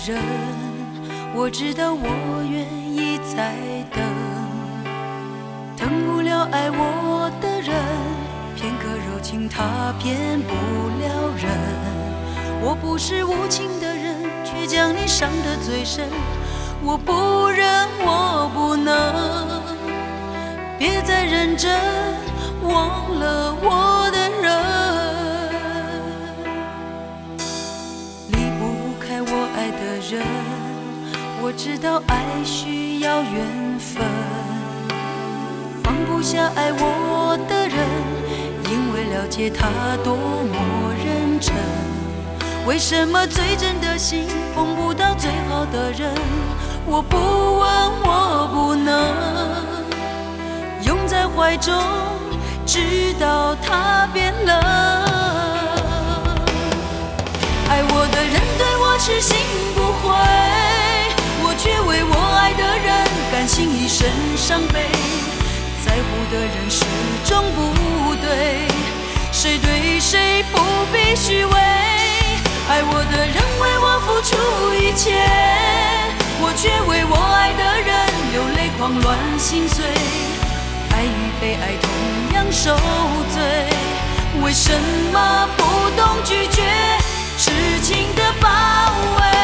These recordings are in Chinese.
人，我知道我愿意再等。等不了爱我的人，片刻柔情他骗不了人。我不是无情的人，却将你伤得最深。我不忍，我不能，别再认真忘了我的人。离不开我爱的人，我知道爱需要缘分。放不下爱我的人，因为了解他多么认真。为什么最真的心碰不到最好的人？我不问，我不能拥在怀中，直到他变冷。爱我的人对我痴心不悔，我却为我爱的人甘心一生伤悲。在乎的人始终不对，谁对谁不必虚伪。爱我的人为我付出一切，我却为我爱的人流泪狂乱心碎。爱与被爱同样受罪，为什么不懂拒绝痴情的包围？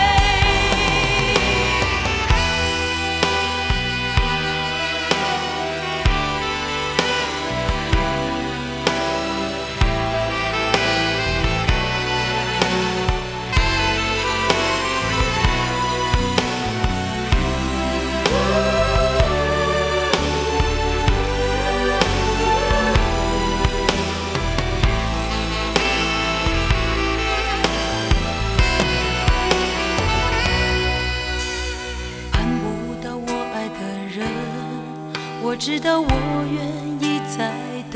我知道我愿意再等，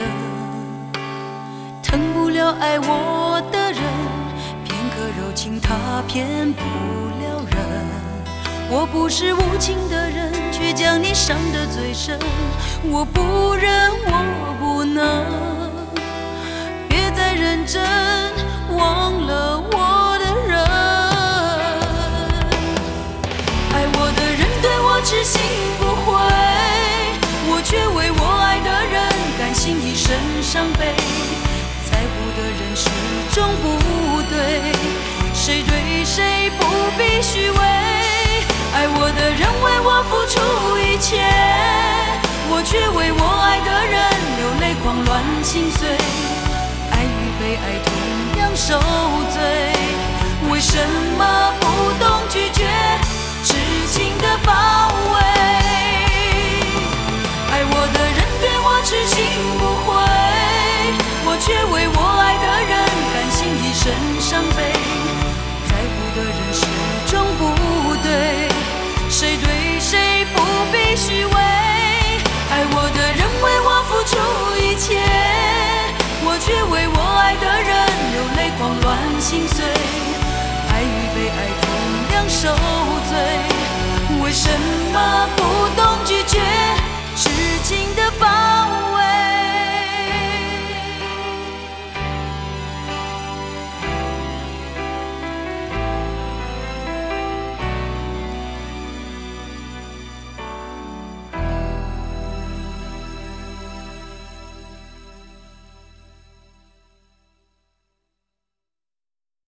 疼不了爱我的人，片刻柔情他骗不了人。我不是无情的人，却将你伤得最深。我不忍，我不能，别再认真忘了我的人。爱我的人对我痴心不悔，我却为我爱的人甘心一生伤悲。在乎的人始终不对，谁对谁不必虚伪。爱我的人为我付出一切，我却为我爱的人流泪狂乱心碎。爱与被爱同样受罪，为什么不懂拒绝痴情的包围？爱我的人对我痴心不悔，我却为我爱的人甘心一生伤悲。在乎的人始终不对，谁对谁不必虚伪。爱我的人为我付出一切，我却为我爱的人流泪狂乱心碎。爱与被爱同样受罪，为什么不懂拒绝痴情的包